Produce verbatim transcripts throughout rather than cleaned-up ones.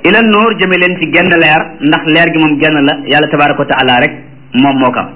ila nuur jëme leen ci genn leer ndax leer gi moom genn la yàlla tabaraka wa taala rek moom moo kam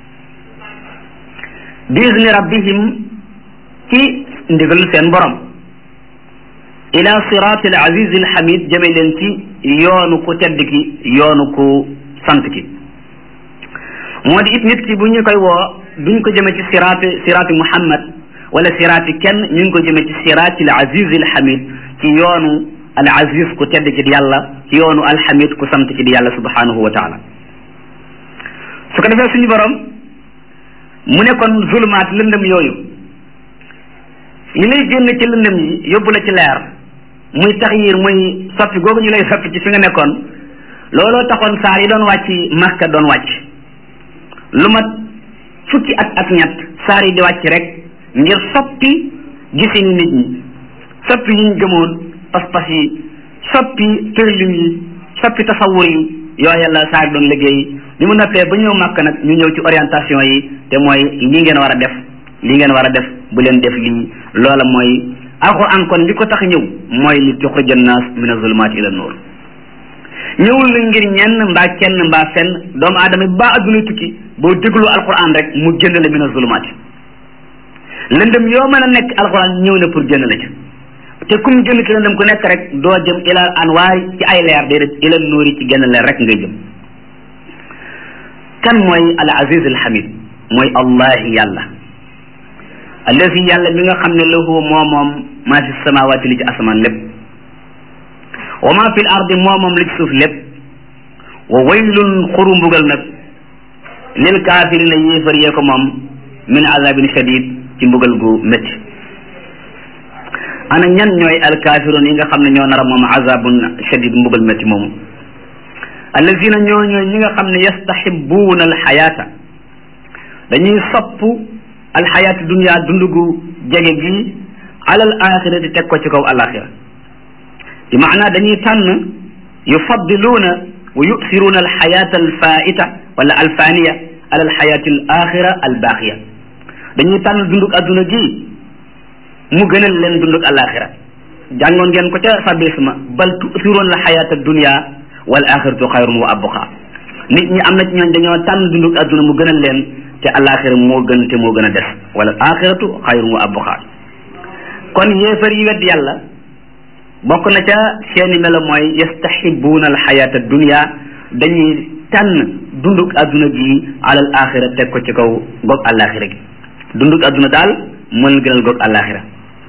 bi izni rabbihim ci ndigal seen borom ila siraati al aziz al hamid jëme leen ci yoonu ku tedd ki yoonu ku sant ki moo di it nit ki bu ñu koy woo duñ ko jëme ci siraati siraati muhammad wala siraati kenn ñu ngi ko jëme ci siraati al aziz al hamid ci yoonu al aziz ku tedd ci di yàlla ci yoonu al hamid ku sant ci di yàlla subhanahu wa taala su ko defee suñu borom mu ne kon zulumaat lëndëm yooyu yi lay génn ci lëndëm yi yóbbu la ci leer muy taxyir muy soppi googu ñu lay soppi ci fi nga nekkoon looloo taxoon saar yi doon wàcc Makka doon wàcc lu mat fukki at ak ñett saar yi di wàcc rek ngir soppi gisini nit ñi soppi yi ñu gëmoon pas-pas yi soppi tërlin yi soppi tasawur yi yooya la saar doon liggéey bi mu noppee ba ñëw Makka nag ñu ñëw ci orientation yi te mooy lii ngeen war a def lii ngeen war a def bu leen def lii loola mooy alxuraan kon li ko tax ñëw mooy li tuxrija naas mina zulumaati ila nuur ñëwul la ngir ñenn mbaa kenn mbaa fenn doomu aadama ba adduna tukki boo déglu alxuraan rek mu génn la mina zulumaati lëndëm yoo mën a nekk alxuraan ñëw na pour génn la ci te kum génn ci lëndëm ku nekk rek doo jëm ila anwaar ci ay leer déedéet ila nuur yi ci génn leer rek ngay jëm kan mooy al aziz al hamid mooy allahi yàlla allazi yàlla mi nga xam ne lahu moo moom maa fi samawaati li ci asamaan lépp wa maa fi l ardi moo moom li ci suuf lépp wa waylun xuru mbugal nag lil kaafirina yéefar yee ko moom min azabin shadid ci mbugal gu métti ana ñan ñooy alkaafiroon yi nga xam ne ñoo nar a moom azabun shadid mbugal métti moomu allazina ñoo ñooy ñi nga xam ne yastahibuuna alxayaata dañuy sopp alxayaatu dunia dund gu jege gi alal axirati teg ko ci kaw alaxira bi maanaa dañuy tànn yufaddiluuna wa yusiruuna alxayaata alfaita wala alfaniya ala alxayaati al axira albaaqiya dañuy tànn dundug adduna gi mu gënal leen dundug alaxira jàngoon ngeen ko ca sabisma bal tusiruuna alxayaata dunia wal axiratu xayrun wa abqa nit ñi am na ci ñooñ dañoo tànn dundug adduna mu gënal leen te alaxira moo gën te moo gën a des wala axiratu xayrun wa abqa kon yéefar yi wedd yàlla bokk na ca seeni melo mooy yastahibuuna alxayaata dunia dañuy tànn dundug adduna gi alal axira teg ko ci kaw goog alaxira gi dundug adduna daal moo leen gënal goog alaxira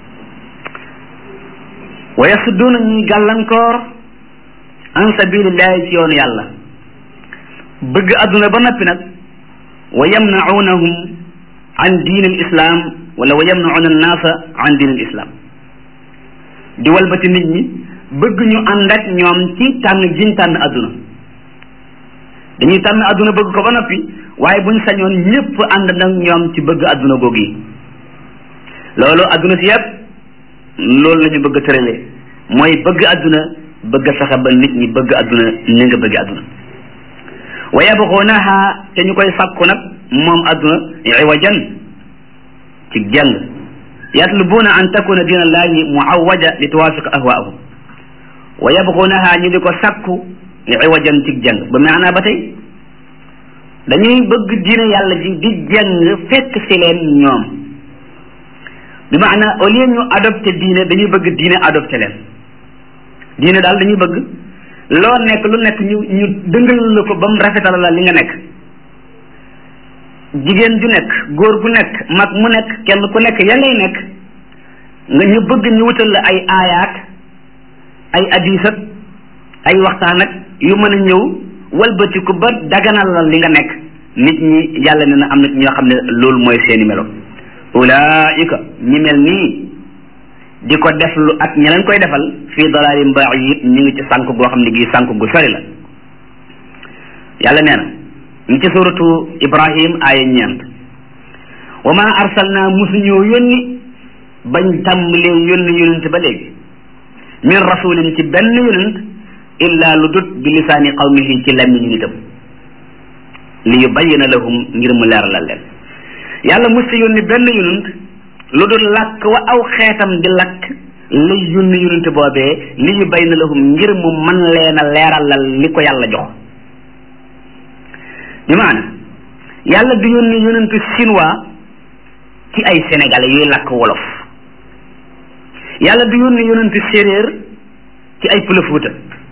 wa yasudduuna ñuy gàllankoor an sabilillahi ci yoonu yàlla bëgg adduna ba noppi nag wa yamnaunahum an diin al islam wala wa yamnauna annaasa an diin al islam di walbati nit ñi bëgg ñu ànd ak ñoom ci tànn jiñ tànn adduna dañuy tànn adduna bëgg ko ba noppi waaye buñ sañoon ñëpp ànd nag ñoom ci bëgg adduna googu yi loolu adduna si yëpp loolu la ñu bëgg a tëralee mooy bëgg adduna bëgg a fexe ba nit ñi bëgg adduna ni nga bëgg adduna wa yabxuunaha te ñu koy sàkku nag moom adduna iwajan ci jàng yatlubuuna an takuna diina allahi muawaja li tuwaafiq ahwaahum wa yabxuunaha ñu di ko sàkku iwajan ci jàng ba maanaa ba tey dañuy bëgg diine yàlla ji di jàng fekk si leen ñoom bi maanaa au lieu ñu adopté diine dañuy bëgg diine adopté leen diine daal dañuy bëgg loo nekk lu nekk ñu ñu dëngal la ko ba mu rafetal la li nga nekk jigéen ju nekk góor gu nekk mag mu nekk kenn ku nekk ya ngay nekk nga ñu bëgg ñu wutal la ay aayaat ay hadiisat ay waxtaan ak yu mën a ñëw walbatiku ba daganal la li nga nekk nit ñi yàlla ne na am na ñoo xam ne loolu mooy seeni melo ulaika ñi mel nii di ko def lu ak ña leen koy defal fii dalaalin ba'iid ñu ngi ci sànk goo xam ne gii sànk gu sori la yàlla nee na ñu ci suratu ibrahim aaya ñeent wa ma arsalna musuñoo yónni bañ tàmbalee yónni yónent ba léegi min rasulin ci benn yónent illa lu dut bi lisaani qawmihi ci lammiñu nitam li yubayyina lahum ngir mu leeralal leen yàlla musta yónni benn yónent lu dul làkk wa aw xeetam di lakk la yónni yonent boobee li yubayna lahum ngir mu mën leen a leeralal li ko yàlla jox bi maana yàlla du yónni yonent chinois ci ay sénégalais yuy làkk wolof yàlla du yónni yonent séeréer ci ay Pël Fuuta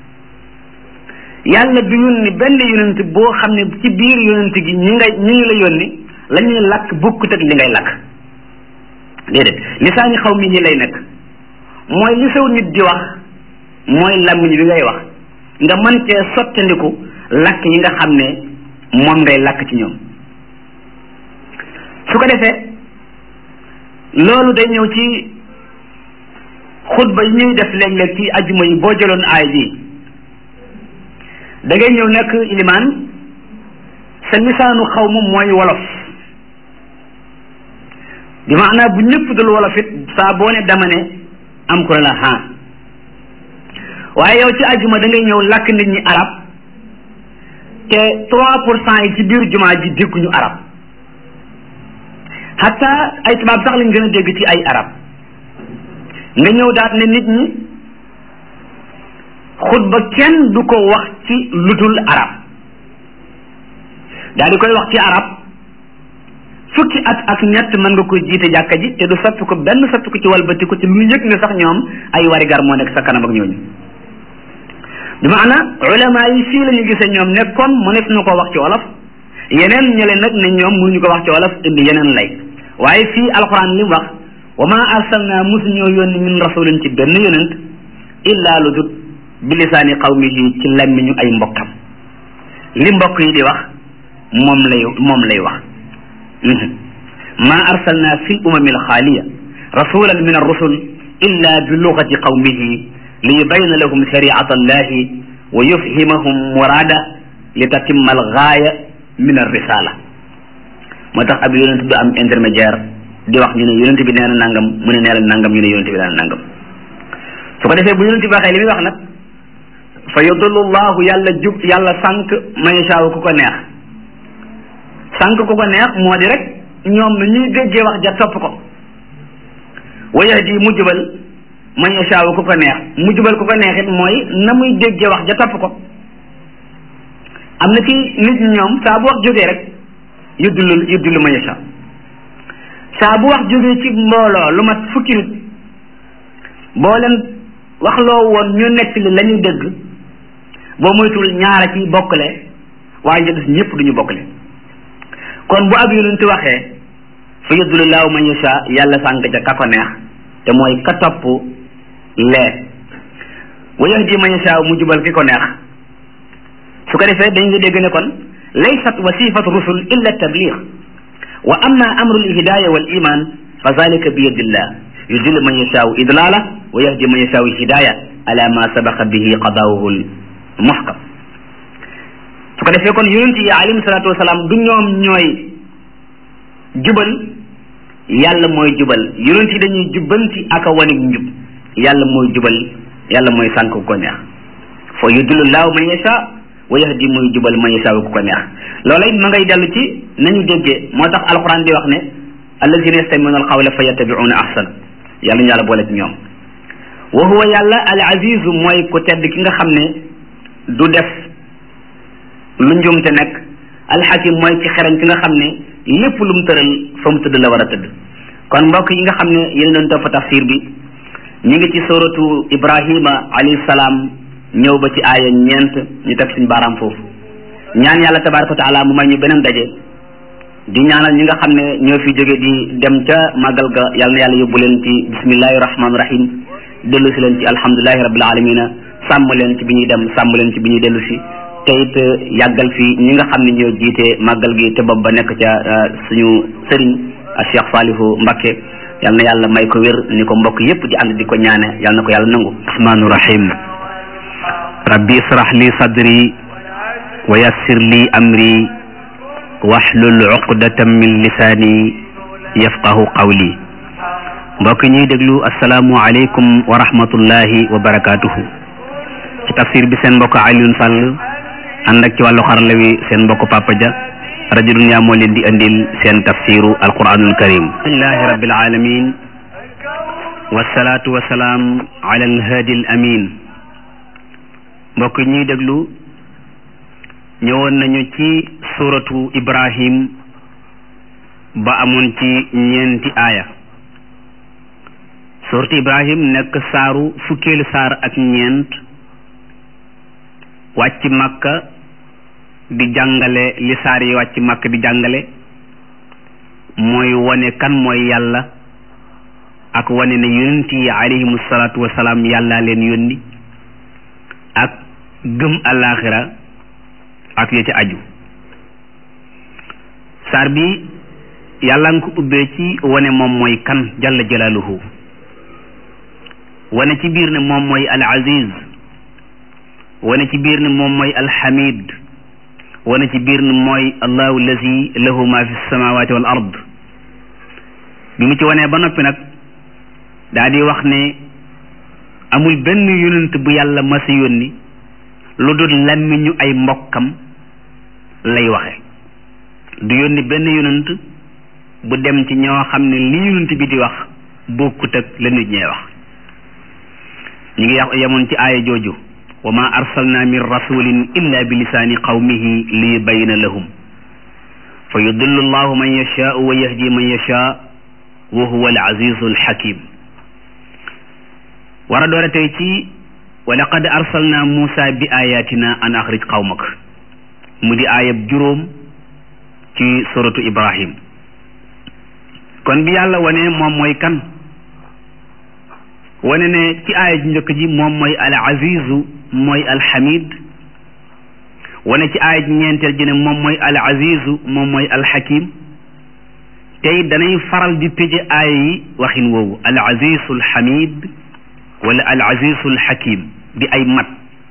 yàlla du yónni benn yonent boo xam ne ci biir yonent gi ñi nga ñi ngi la yónni la ñuy làkk bokkut ak li ngay làkk déedéet lisaani xaw mi ñi lay nekk mooy li saw nit di wax mooy làmmiñ bi ngay wax nga mën cee sottandiku làkk yi nga xam ne moom ngay làkk ci ñoom su ko defee loolu day ñëw ci xutba yi ñuy def léeg-léeg ci ajuma yi boo jëloon aay ji da ngay ñëw nekk ilimaan sa lisaanu xaw ma mooy wolof bi maanaa bu ñëpp dul wolof it saa boo ne dama ne am ko la ha waaye yow ci ajuma da ngay ñëw làkk nit ñi arab te trois pour cent yi ci biir jumaa ji dégguñu arab hatta ay tubaab sax lañ gën a dégg ci ay arab nga ñëw daat ne nit ñi xutba kenn du ko wax ci ludul arab daal di koy wax ci arab fukki at ak ñett mën nga koy jiite jàkka ji te du soppi ko benn soppi ko ci walbati ko ci lu yëg ne sax ñoom ay warigar moo nekk sa kanam ak ñooñu bi maana ulama yi fii la ñu gisee ñoom ne kon mënees na ko wax ci wolof yeneen ñële nag ne ñoom mënuñu ko wax ci wolof indi yeneen lay waaye fii alquran li mu wax wa ma arsalna musuñoo yónni min rasulin ci benn yonent illa lu dut bi lisaani qawmihi ci lammiñu ay mbokkam li mbokk yi di wax moom lay moom lay wax ma arsalna fi l umami alxaaliya rasulan min arrusul illa bi lugati qawmihi li yubayna lahum shariata allahi wa yufhimahum murada li tatimma algaaya min arrisala moo tax ab yonent du am intermédiaire di wax ñu ne yonent bi nee na nangam mu ne nee na nangam ñu ne yonent bi nee na nangam su ko defee bu yonent bi waxee li muy wax nag fa yudullu llahu yàlla jub yàlla sànq man yashaaw ku ko neex sànq ku ko neex moo di rek ñoom na ñuy déggee wax ja topp ko wa yahdi mu jubal man yashaaw ku ko neex mu jubal ku ko neex it mooy na muy déggee wax ja topp ko am na ci nit ñi ñoom saa bu wax jógee rek yuddulu yuddulu man yashaaw saa bu wax jógee ci mbooloo lu mat fukki nit boo leen wax loo woon ñu nekk li la ñuy dégg boo moytul ñaara ci bokkle waaye ñu des ñëpp duñu bokkle kon bu ab yonent waxee fa yudlillahu man yasha yàlla sànq ca ka ko neex te mooy ka topp lee wa yahdi man yasha mu jubal ki ko neex su ko defee dañ nga dégg ne kon laysat wasifatu rusul illa tabligh wa amma amru lhidaya wal iman fa zalika bi yadillah yudillu man yashaau idlala wa yahdi man yashaau hidaya ala ma sabaqa bihi qadaawuhu muhkam su ko defee kon yonent yi alayhi salatu wasalaam du ñoom ñooy jubal yàlla mooy jubal yonent yi dañuy jubbanti ak a wanig njub yàlla mooy jubal yàlla mooy sànk ku ko neex fa yudillu llahu man yasha wa yahdi muy jubal man yasha ku ko neex loola it ma ngay dellu ci nañu déggee moo tax alquran di wax ne allazina yastamiuna alqawla fa yattabiuna ahsana yàlla ñu yàlla boole ci ñoom wa huwa yàlla al azizu mooy ku tedd ki nga xam ne du def lu njumte nekk alxakim mooy ci xereñ ki nga xam ne lépp lu mu tëral fa mu tëdd la war a tëdd kon mbokk yi nga xam ne yéen doon topp tafsir bi ñu ngi ci suratu ibrahima alayhi salaam ñëw ba ci aaya ñeent ñu teg suñu baaraam foofu ñaan yàlla tabaraka wa taala mu may ñu beneen daje di ñaanal ñi nga xam ne ñoo fi jóge di dem ca màggal ga yàlla na yàlla yóbbu leen ci bismillahi rahmaani rahim dellu si leen ci alhamdulilahi rabbil alamina sàmm leen ci bi ñuy dem sàmm leen ci bi ñuy dellu si te it yàggal fi ñi nga xam ne ñoo jiite màggal gi te bopp ba nekk ca suñu sëriñ Cheikh Salihu Mbacké yàlla na yàlla may ko wér ni ko mbokk yépp di ànd di ko ñaane yàlla na ko yàlla nangu rahmaanu rahim rabbi israh li sadri wa yassir li amri wahlul uqdatan min lisaani yafqahu qawli mbokk ñuy déglu asalaamu aleykum wa rahmatullahi wa barakatuhu ci tafsir bi seen mbokk Alioune Sall ànd ak ci wàllu xarala wi seen mbokk Papa Dia rajo Dunya moo leen di andil seen tafsiru alquranul karim alhamdulillahi rabbil alamin wasalaatu wasalaam ala alhaadi al amin. mbokk ñuy déglu ñëwoon nañu ci suratu Ibrahim ba amoon ci ñeenti aaya. suratu Ibrahim nekk saaru fukkeelu saar ak ñeent wàcc Makka di jàngale li saar yi wàcc Makka di jàngale mooy wane kan mooy yàlla ak wane ne yonent yi alayhimu salaatu wasalaam yàlla leen yónni ak gëm alaaxira ak ya ci aju. saar bi yàlla nga ko ubbee ci wane moom mooy kan jalla jalaaluhu, wane ci biir ne moom mooy al aziz, wane ci biir ne moom mooy al hamid, wane ci biir ne mooy allahu allazi lahu ma fi samawati wal ard. bi mu ci wanee ba noppi nag daa di wax ne amul benn yonent bu yàlla masa yónni lu dul làmmiñu ay mbokkam lay waxe. du yónni benn yonent bu dem ci ñoo xam ne li yonent bi di wax bokkut ak la nit ñee wax. ñu ngi wax yemoon ci aaya jooju wa ma arsalna min rasulin illa bi lisaani qawmihi li yubayyina lahum fa yudillu allahu man yashaau wa yahdi man yashaa wa huwa al azizu al hakim. war a doore tey ci wa laqad arsalna Muusa bi ayatina an axrij qawmak, mu di aayab juróom ci suratu Ibrahim. kon bi yàlla wane moom mooy kan, wane ne ci aaya ji njëkk ji moom mooy al azizu mooy al hamid, wane ci aaya ji ñeenteel ji ne moom mooy al azizu moom mooy al hakim. tey danay faral di tëje aaya yi waxin woowu al azizu al hamid wala al azizul hakim di ay mat.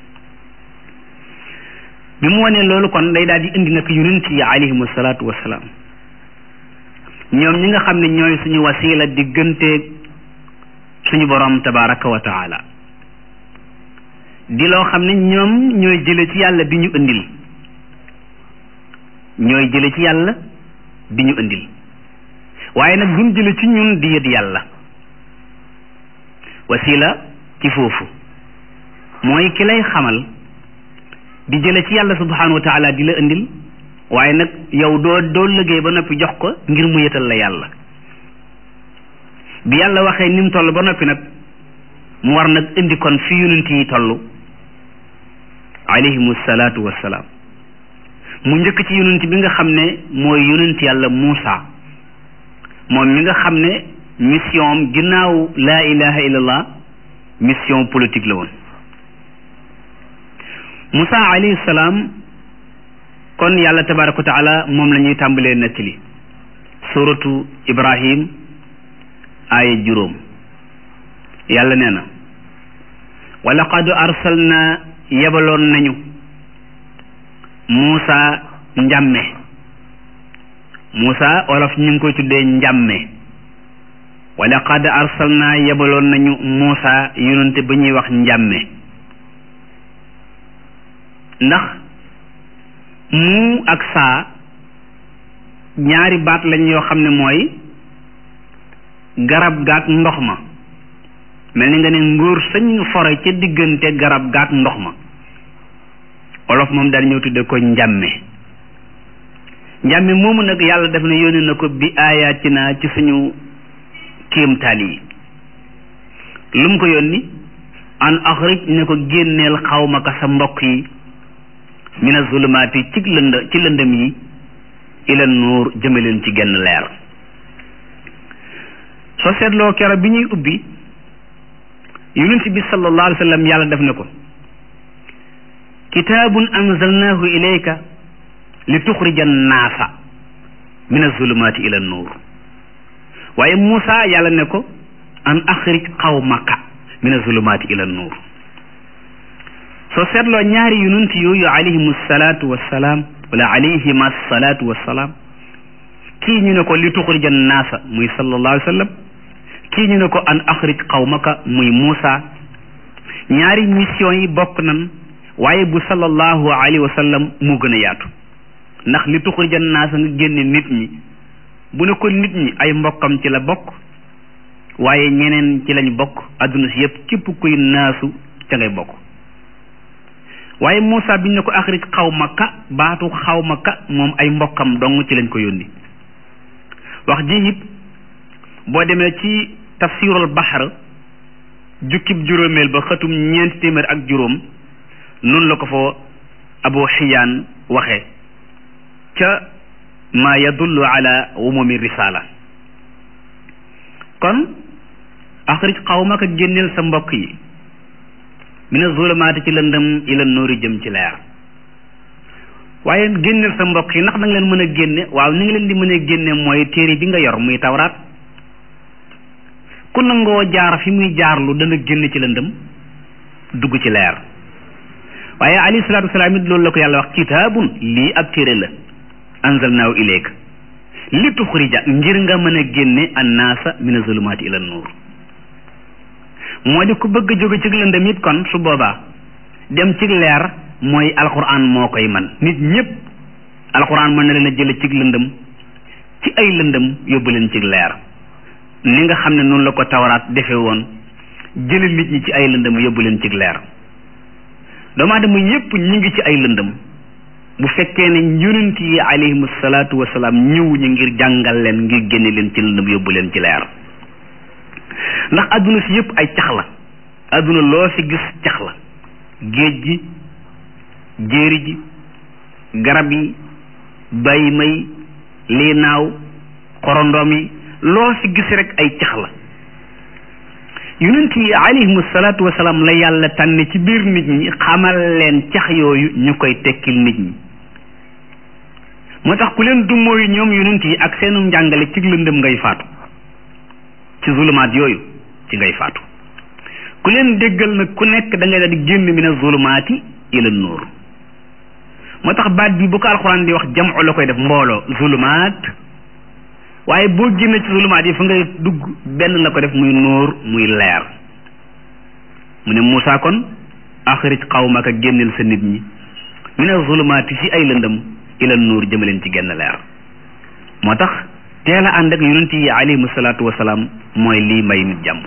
bi mu wanee loolu kon day daal di indi nag yonent yi alayhimu salaatu wasalaam, ñoom ñi nga xam ne ñooy suñu wasila diggante suñu borom tabaraka wa taala, di loo xam ne ñoom ñooy jële ci yàlla di ñu indil ñooy jële ci yàlla di ñu indil waaye nag duñ jële ci ñun di yët yàlla. wasila ci foofu mooy ki lay xamal di jële ci yàlla subhanahu wa taala di la indil, waaye nag yow doo doo liggéey ba noppi jox ko ngir mu yëtal la yàlla. bi yàlla waxee ni mu toll ba noppi nag mu war nag indi kon fi yonent yi toll alayhimu salaatu wassalaam. mu njëkk ci yonent bi nga xam ne mooy yonent yàlla Muusa, moom mi nga xam ne mission ginnaaw laa ilaha illallah mission politique la woon. Musa alayhi salaam kon yàlla tabaraka wa taala moom la ñuy tàmbalee nettali suratu Ibrahim aaya juróom. yàlla nee na wa laqad arsalna yebaloon nañu Musa njàmme. Musa olof ñu ngi koy tuddee njàmme. wa laqad arsalna yebaloon nañu Muusa yonente ba ñuy wax njàmme, ndax mu ak saa ñaari baat lañ yoo xam ne mooy garab gaak ndox ma, mel ni nga ne ngóor sañ fore ca diggante garab gaak ndox ma. olof moom daal ñëw tudde ko njàmme. njàmme moomu nag yàlla def na yónni na ko bi ayatina ci suñu kéemtaan yi. lu mu ko yónni an axrij ne ko génneel xawmaka sa mbokk yi mina zulumaati ci lënd ci lëndëm yi ila nuur jëmaleen ci genn leer. soo seetloo kero bi ñuy ubbi yonent bi sallallahu alayhi wa sallam yàlla def na ko kitaabun anzalnaahu ilayka li tuxrija naasa mina zulumaati ila nuur. waaye Muusa yàlla ne ko an axrij qawmaka mina zulumaati ila nuur. soo seetloo ñaari yonent yooyu alayhimu salaatu wassalaam wala alayhima salaatu wassalaam, kii ñu ne ko li tuxrija naasa muy sallallahu alayhi wa sallam, kii ñu ne ko an axrij qawmaka muy Muusa. ñaari mission yi bokk nan, waaye bu sallallahu alayhi wa sallam moo gën a yaatu, ndax li tuxrija naasa nga génne nit ñi bu ne ko nit ñi ay mbokkam ci la bokk, waaye ñeneen ci lañ bokk adduna si yëpp képp kuy naasu ca ngay bokk waaye Muusa biñ ne ko axrij xawmaka baatu xawmaka moom ay mbokkam dong ci lañ ko yónni wax ji it boo demee ci tafsirul bahr jukkib juróomeel ba xëtum ñeenti téeméer ak juróom noonu la ko fa abu xiyaan waxe ca ma yadullu ala umumi risala kon axrij xawmaka génneel sa mbokk yi mina zulumaati ci lëndëm ila nuuri jëm ci leer waaye génneel sa mbokk yi ndax da nga leen mën a génne waaw ni nga leen di mën a génne mooy téere bi nga yor muy tawraat ku nangoo jaar fi muy jaarlu dana génn ci lëndëm dugg ci leer waaye alayhi salaatu wasalaam it loolu la ko yàlla wax kitaabun lii ab téere la anzalnaahu ilayka li tuxrija ngir nga mën a génne annaasa mina zulumaati ila nuur moo di ku bëgg a jóge ci lëndëm it kon su boobaa dem ci leer mooy alquran moo koy man nit ñëpp alquran mën na leen a jële ci lëndëm ci ay lëndëm yóbbu leen ci leer ni nga xam ne noonu la ko tawraat defe woon jële nit ñi ci ay lëndëm yóbbu leen ci leer doomu aadama yëpp ñi ngi ci ay lëndëm bu fekkee ne yonent yi alayhimu salaatu wasalaam ñëw ñu ngir jàngal leen ngir génne leen ci lëndëm yóbbu leen ci leer ndax adduna si yëpp ay cax la adduna loo fi gis cax la géej gi jéeri ji garab yi bay may lii naaw xorondoom yi loo fi gis rek ay cax la yonent yi alayhimu salaatu wasalaam la yàlla tànn ci biir nit ñi xamal leen cax yooyu ñu koy tekkil nit ñi moo tax ku leen dummóoyu ñoom yonent yi ak seenu njàngale ci lëndëm ngay faatu ci zulumaat yooyu ci ngay faatu ku leen déggal nag ku nekk da ngay daal di génn mina zulumaati ila nuur moo tax baat bi bu ko alxuraan di wax jam'u la koy def mbooloo zulumaat waaye boo génne ci zulumaat yi fa ngay dugg benn la ko def muy nuur muy leer mu ne Muusaa kon axrij qawmaka génneel sa nit ñi mina zulumaati ci ay lëndëm ila nuur jëmaleen ci genn leer moo tax teel a ànd ak yonent yi alayhimu salaatu wasalaam mooy lii may nit jàmm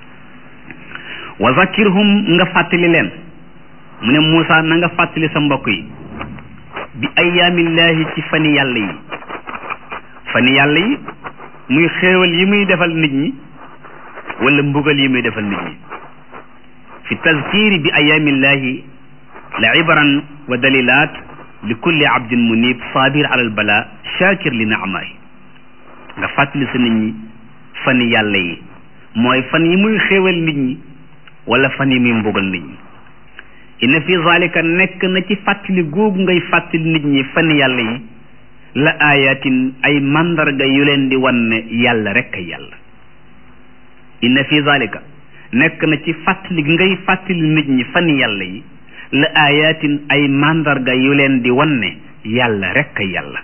wa zakirhum nga fàttali leen mu ne Muusaa na nga fàttali sa mbokk yi bi ayaamillaahi ci fani yàlla yi fani yàlla yi muy xéewal yi muy defal nit ñi wala mbugal yi muy defal nit ñi fi tazkiri bi ayaamillaahi la ibran wa dalilaat li kulli abdin munib sabir ala al bala shakir li naamaahi nga fàttali sa nit ñi fani yàlla yi mooy fan yi muy xéewal nit ñi wala fan yi muy mbugal nit ñi inna fi zalika nekk na ci fàttali googu ngay fàttali nit ñi fani yàlla yi la ayatin ay mandarga yu leen di wan ne yàlla rek ay yàlla inna fi zalika nekk na ci fàttali ngay fàttali nit ñi fani yàlla yi la ayatin ay mandarga yu leen di wan ne yàlla rek ay yàlla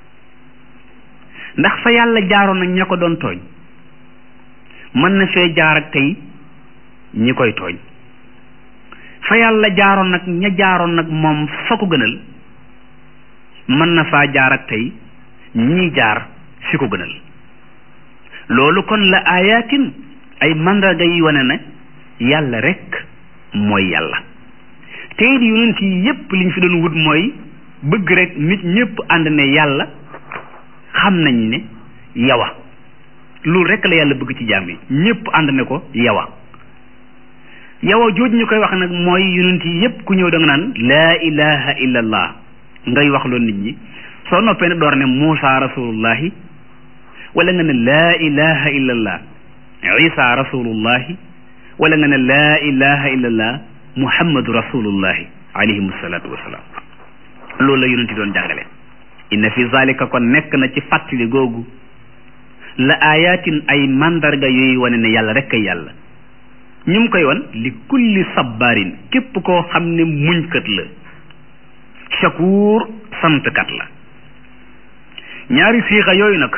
ndax fa yàlla jaaroon ak ña ko doon tooñ mën na fee jaar ak tey ñi koy tooñ fa yàlla jaaroon nag ña jaaroon nag moom fa ko gënal mën na faa jaar ak tey ñii jaar fi ko gënal loolu kon la ayatin ay mandarga yi wane ne yàlla rek mooy yàlla te it yonent yi yépp liñ fi doon wut mooy bëgg rek nit ñépp ànd ne yàlla xam nañ ne yawa loolu rek la yàlla bëgg ci jaam yi ñépp ànd ne ko yawa yawa jooju ñu koy wax nag mooy yonent yi yépp ku ñëw da nga naan laa ilaha illa allah ngay wax loolu nit ñi soo noppee ne door ne Muusa rasulullahi wala nga ne laa ilaha illa allah Isa rasulullahi wala nga ne laa ilaha illa allah muhammadu rasulullahi alayhim salaatu wasalaam loolu la yonent yi doon jàngale inna fi zalika kon nekk na ci fàttali googu la ayatin ay mandarga yooyu wane ne yàlla rek ay yàlla ñu ngi koy wan li kulli sabarin képp koo xam ne muñkat la shakur santkat la ñaari siixa yooyu nag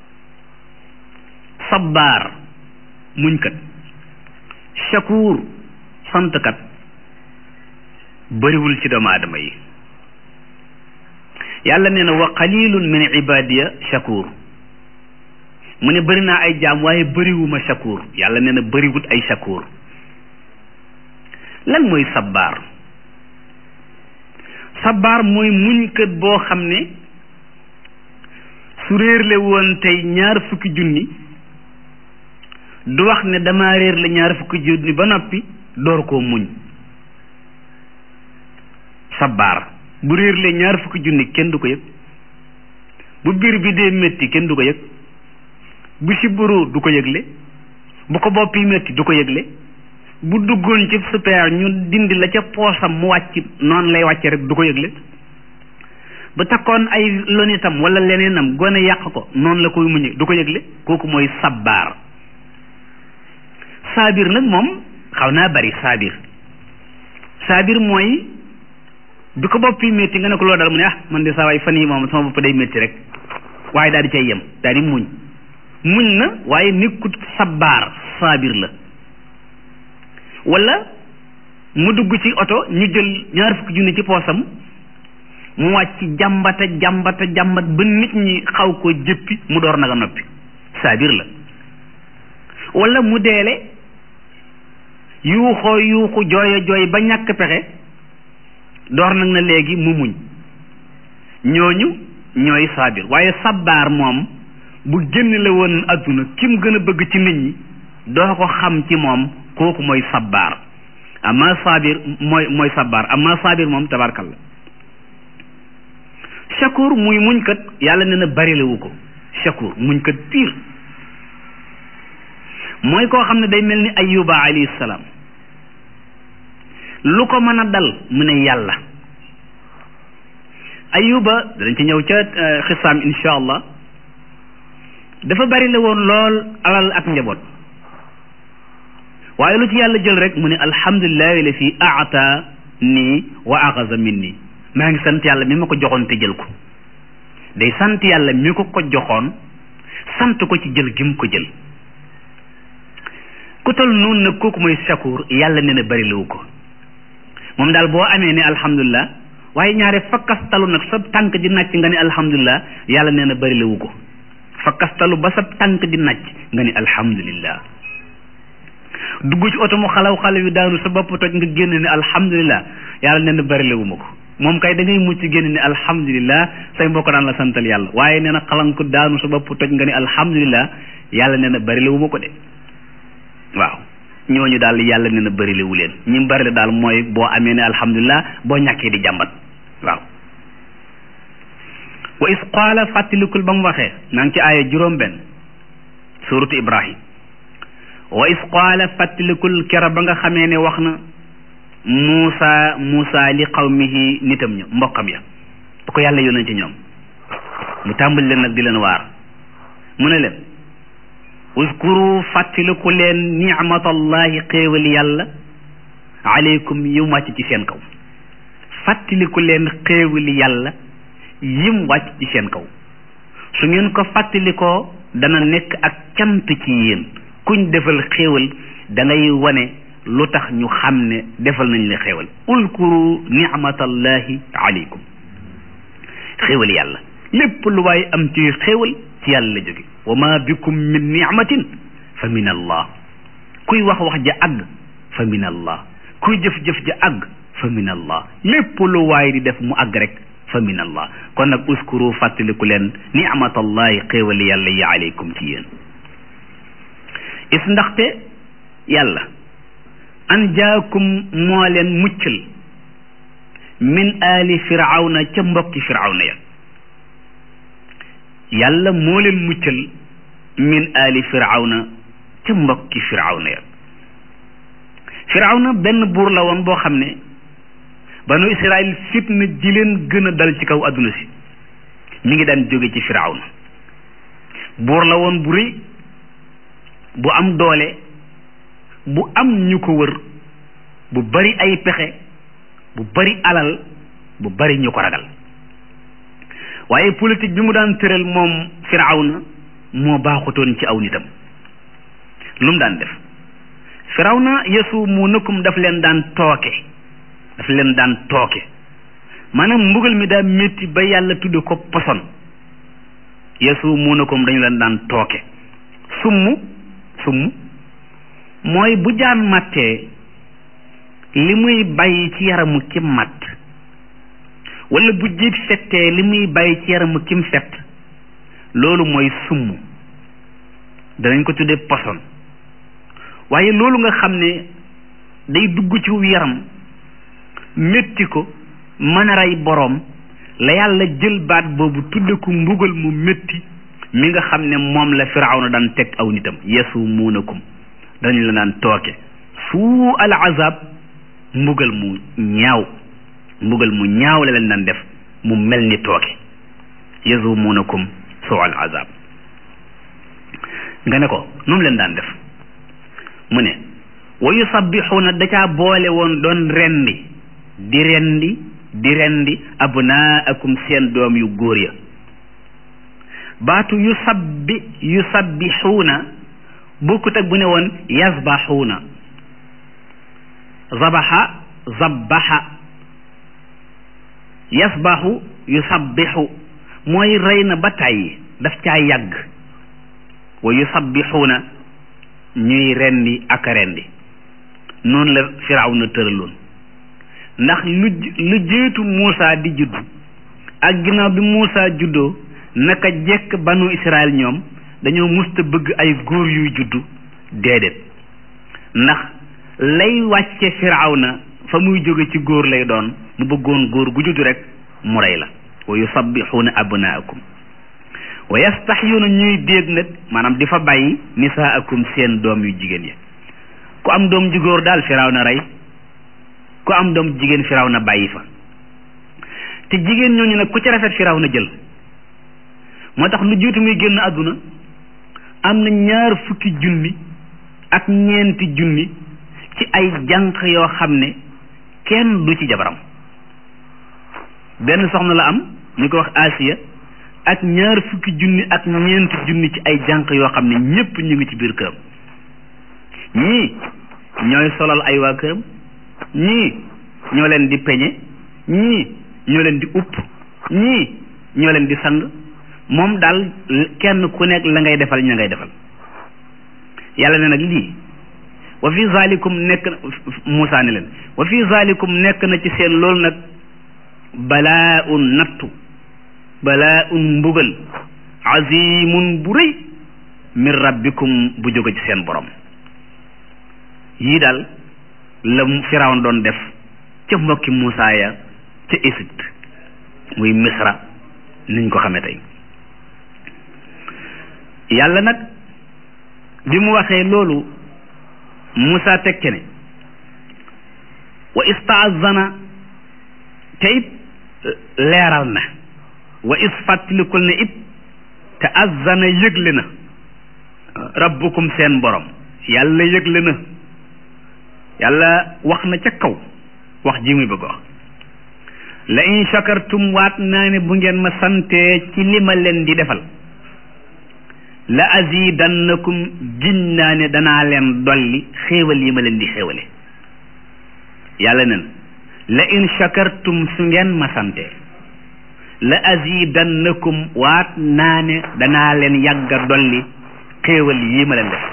sabar muñkat shakur santkat bëriwul ci doomu aadama yi yàlla nee na wa qalilun min ibadiya shakur mu ne bëri naa ay jaam waaye bëriwuma shakur yàlla nee na bëriwut ay shakur lan mooy sabbaar sabbaar mooy muñkat boo xam ne su réerle woon tey ñaar fukki junni du wax ne dama réer la ñaar fukki junni ba noppi door koo muñ sabbaar bu réerle ñaar fukki junni kenn du ko yëg bu biir bi dee métti kenn du ko yëg bu sibbiru du ko yëgle bu ko boppi métti du ko yëgle bu duggoon ci super ñu dindi la ca poosam mu wàcc noonu lay wàcce rek du ko yëgle bu takkoon ay lonitam wala leneenam gone yàq ko noonu la koy muñe du ko yëgle kooku mooy sabbaar saabir nag moom xaw naa bari saabir saabir mooy bi ko boppi métti nga ne ko loo dal mu ne ah man de saa waay fan yi moom sama bopp day métti rek waaye daal di cay yem daal di muñ muñ na waaye nekkut sabbaar saabir la wala mu dugg ci oto ñu jël ñaar fukki junni ci poosam mu wàcc jàmbata jàmbata jàmbat ba nit ñi xaw ko jëppi mu door nag a noppi saabir la wala mu deele yuuxoo yuuxu jooya jooy ba ñàkk pexe door nag na léegi mu muñ ñooñu ñooy saabir waaye sabbaar moom bu génn la woon adduna kim gën a bëgg ci nit ñi doo ko xam ci moom kooku mooy sabbaar amma saabir mooy mooy sabbaar amma saabir moom tabarkalla shakur muy muñkat yàlla nee na barilewu ko shakur muñkat piir mooy koo xam ne day mel ni ayuba alayhi salaam lu ko mën a dal mu ne yàlla ayuba danañ ci ñëw ca xisaam insha allah dafa bari la woon lool alal ak njaboot waaye lu ci yàlla jël rek mu ne alhamdulillahi la fi aata nii wa axasa min nii maa ngi sant yàlla mi ma ko joxoon te jël ko day sant yàlla mi ko ko joxoon sant ko ci jël gi mu ko jël ku tol noonu nag kooku mooy shakur yàlla nee na bari lawu ko moom daal boo amee ne alhamdulilah waaye ñaare fakkastalu nag sa tànk di nàcc nga ne alhamdulilah yàlla nee na bari lawu ko fakkastalu ba sa tànk di nàcc nga ne alhamdulilah dugg ci oto mu xalaw xalaw yu daanu sa bopp toj nga génn ne alhamdulilah yàlla nee na bari lawu ma ko moom kay da ngay mucc génn ne alhamdulilah say mbokk daan la santal yàlla waaye nee na xalanku daanu sa bopp toj nga ne alhamdulilah yàlla nee na bari lawu ma ko de waaw ñooñu daal yàlla nee na bari lawu leen ñi bari la daal mooy boo amee ne alhamdulilah boo ñàkkee di jàmbat waaw wa is qaala fàttalikul ba mu waxee naa ngi ci aaya juróom benn suratu ibrahim wa is qaala fàttalikul kera ba nga xamee ne wax na muusa muusa li qawmihi nitam ña mbokkam ya bu ko yàlla yónnee ci ñoom mu tàmbali leen nag di leen waar mu ne leen uskuru fàttaliku leen nicmatallahi xéewal yàlla aleykum yim wàcc ci seen kaw fàttaliku leen xéewal yàlla yim wàcc ci seen kaw su ngeen ko fàttalikoo dana nekk ak cant ci yéen kuñ defal xéewal da ngay wane lu tax ñu xam ne defal nañ la xéewal uskuru nicmatallahi aleykum xéewal yàlla lépp lu waay am ci xéewal ci yàlla la jóge wa ma bikum min nicmatin fa min allah kuy wax wax ja àgg fa min allah kuy jëf-jëf ja àgg fa min allah lépp lu waay di def mu àgg rek fa min allah kon nag uskuru fàttaliku leen nicmatallahi xéewal yàlla yi aleykum ci yéen is ndaxte yàlla an jaakum moo leen muccal min aali firawna ca mbokki firawna ya yàlla moo leen muccal min aali firawna ca mbokki firawna ya firawna benn buur la woon boo xam ne banu israil fitna ji leen gën a dal ci kaw adduna si mi ngi daan jóge ci firawna buur la woon bu rëy bu am doole bu am ñu ko wër bu bari ay pexe bu bari alal bu bari ñu ko ragal waaye politique bi mu daan tëral moom firawna moo baaxutoon ci aw nitam lu mu daan def firawna yasumuunakum daf leen daan tooke daf leen daan tooke maanaam mbugal mi daa métti ba yàlla tudde ko poson yasumuunakum dañu leen daan tooke summ summ mooy bu jaan màttee li muy bàyyi ci yaramu kim matt wala bu jiit fettee li muy bàyyi ci yaramu kim fett loolu mooy summ danañ ko tuddee poson waaye loolu nga xam ne day dugg ci yaram métti ko mën a rey boroom la yàlla jël baat boobu tudde ko mbugal mu métti mi nga xam ne moom la firawna daan teg aw nitam yasumuunakum dañu la naan tooke suu al azab mbugal mu ñaaw mbugal mu ñaaw la leen daan def mu mel ni tooke yasumuunakum suu al azab nga ne ko nu mu leen daan def mu ne wa yusabbixuuna da caa boole woon doon rendi di rendi di rendi abnaakum seen doom yu góor ya baatu yusabbi yusabbixuuna bokkut ak bu ne woon yasbaxuuna zabaxa zabbaxa yasbaxu yusabbixu mooy rey na ba tàyyi daf caa yàgg wa yusabbixuuna ñuy rendi ak a rendi noonu la Firawna tëraloon ndax lu lu jiitu Muusa di judd ak ginnaaw bi Muusa juddoo naka jekk banu Israël ñoom dañoo musta bëgg ay góor yuy juddu déedéet ndax lay wàcce Firawna fa muy jóge ci góor lay doon mu bëggoon góor gu juddu rek mu rey la wa yusabbixuuna abnaakum wa yastaxyuuna ñuy déeg nag maanaam di fa bàyyi nisaakum seen doom yu jigéen yi ku am doom ju góor daal Firawna rey ku am doom jigéen Firawna bàyyi fa te jigéen ñooñu nag ku ci rafet Firawna jël moo tax lu jiitu muy génn àdduna am na ñaar fukki junni ak ñeenti junni ci ay jànq yoo xam ne kenn du ci jabaram benn soxna la am ñu ko wax Asiya ak ñaar fukki junni ak ñeenti junni ci ay jànq yoo xam ne ñépp ñu ngi ci biir këram ñii ñooy solal ay waa këram ñii ñoo leen di peñe ñii ñoo leen di upp ñii ñoo leen di sang moom daal kenn ku nekk la ngay defal ña ngay defal yàlla ne nag lii wa fi zalikum nekk Muusaa ne leen wa fi zalikum nekk na ci seen loolu nag balaa un nattu balaa un mbugal azimun bu rëy min rabbikum bu jóge ci seen borom yii daal la Firawna doon def ca mbokki Muusaa ya ca Égypte muy Misra niñ ko xamee tey yàlla nag bi mu waxee loolu Muusaa tekke ne wa istaazana te it leeral na wa is fàttalikul ne it te azana yëgle na rabbukum seen borom yàlla yëgle na yàlla wax na ca kaw wax ji muy bëgg wax la in shakartum waat naa ne bu ngeen ma santee ci li ma leen di defal la azidannakum giñ naa ne danaa leen dolli xéewal yi ma leen di xéewale yàlla nen la in shakartum su ngeen ma santee la azidannakum waat naa ne danaa leen yàgga dolli xéewal yi ma leen def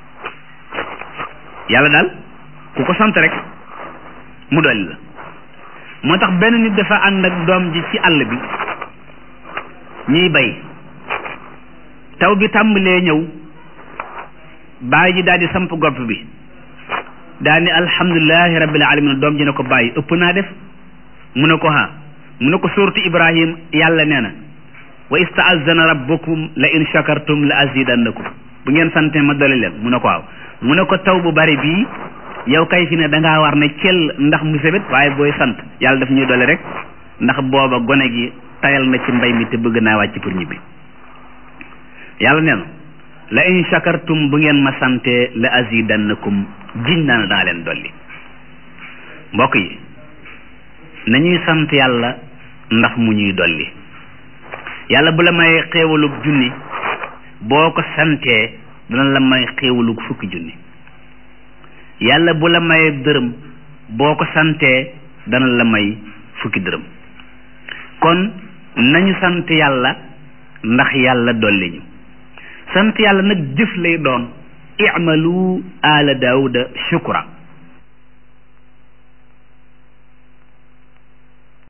yàlla daal ku ko sant rek mu dolli la moo tax benn nit dafa ànd ak doom ji ci àll bi ñuy bay taw bi tàmbalee ñëw baay ji daal di samp gopp bi daal ni alhamdulilahi rabbil alamin doom ji ne ko bàyyi ëpp naa def mu ne ko ha mu ne ko suuratu Ibrahim yàlla nee na wa istaazana rabbukum la in shakartum la azidannakum bu ngeen sante ma dolli leen mu ne ko waaw mu ne ko taw bu bari bii yow kay fi ne dangaa war ne cel ndax mu sebet waaye booy sant yàlla daf ñuy dolli rek ndax booba gone gi tayal na ci mbay mi te bëgg naa wàcc pour ñibbi yàlla nee na la in shakartum bu ngeen ma sante la azidannakum giñ naa ne daa leen dolli mbokk yi nañuy sant yàlla ndax mu ñuy dolli yàlla bu la may xéewalug junni boo ko santee dana la may xéewalug fukki junni yàlla bu la may dërëm boo ko santee dana la may fukki dërëm kon nañu sant yàlla ndax yàlla dolli ñu sant yàlla nag jëf lay doon i'malu ala daawuda shukra